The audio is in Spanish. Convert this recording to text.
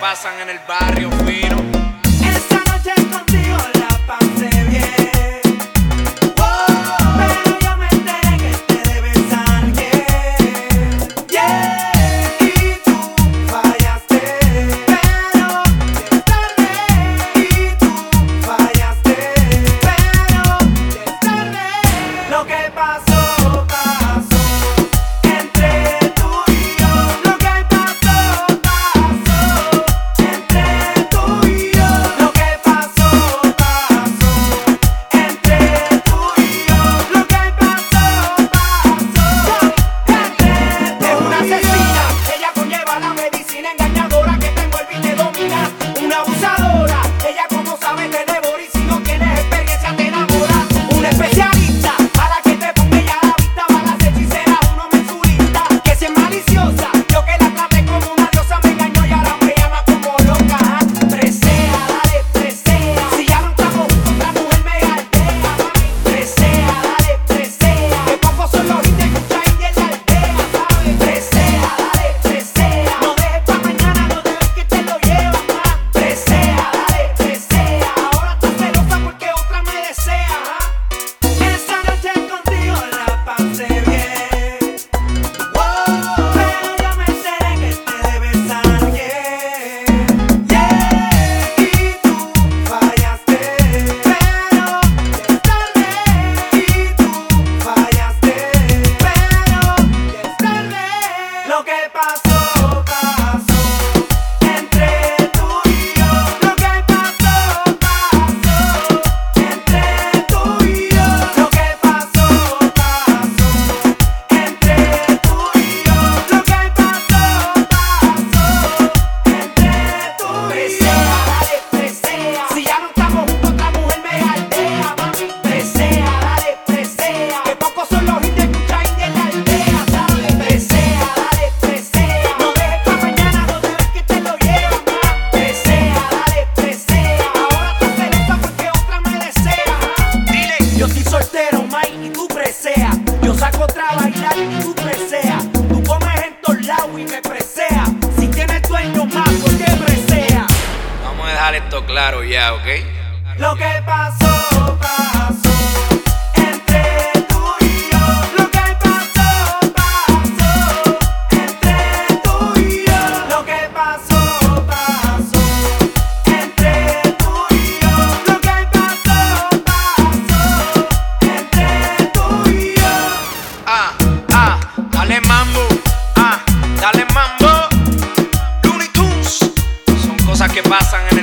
pasan en el barrio fino. Esta noche contigo la pasé bien. Pero yo me enteré que te debes a alguien. Y tú fallaste, pero ya es tarde. Y tú fallaste, pero ya es tarde. Lo que pasó, pasó entre tú y yo. Lo que pasó, pasó entre tú y yo. Lo que pasó, pasó entre tú y yo. Lo que pasó, pasó entre tú y yo. Es una asesina, ella conlleva la medicina engañadora que te envuelve y te domina. Una abusadora, ella como sabe te devora y si no tienes experiencia te enamora. Una especialista, a la que te ponga ella a la vista, balas hechiceras, uno mensurista. Que si es maliciosa, yo que la traté como una diosa me engañó y ahora me llama como loca. Presea, dale, presea. Si ya no estamos juntos, otra mujer me galdea. Presea, dale, presea. Que pocos son los hits que escucha y en la aldea, ¿sabes? Presea, dale, presea. No dejes pa' mañana, no dejes que te lo llevas más. Presea, dale, presea. Ahora estás celosa porque otra me desea. Esta noche contigo la pasé bien. Pero yo me enteré que te debes a alguien. Y tú fallaste, pero ya es tarde. Y tú fallaste, pero ya es tarde. Lo que pasó, pasó entre tú y yo. Lo que pasó, pasó entre tú y yo. Lo que pasó, pasó entre tú y yo. Lo que pasó, pasó entre tú y yo. Presea, dale, presea. Si ya no estamos juntos, otra mujer me galdea, mami. Presea, dale, presea. Que pocos son los hits que escucha y en la aldea, ¿sabes? Presea, dale, presea. No dejes pa' mañana, no dejes que te lo llevas más. Presea, dale, presea. Ahora estás celosa porque otra me desea. Dile, yo soy soltero, Mike, y tú presea. Yo saco otra a bailar y tú presea. Tú comes en todos lados y me presea. Si tienes dueño más, ¿por qué presea? Vamos a dejar esto claro ya, ¿ok? Lo que pasó, pasó entre tú y yo. Lo que pasó, pasó entre tú y yo. Lo que pasó, pasó entre tú y yo. Lo que pasó, pasó entre tú y yo. Dale mambo, dale mambo. Looney Tunes, son cosas que pasan en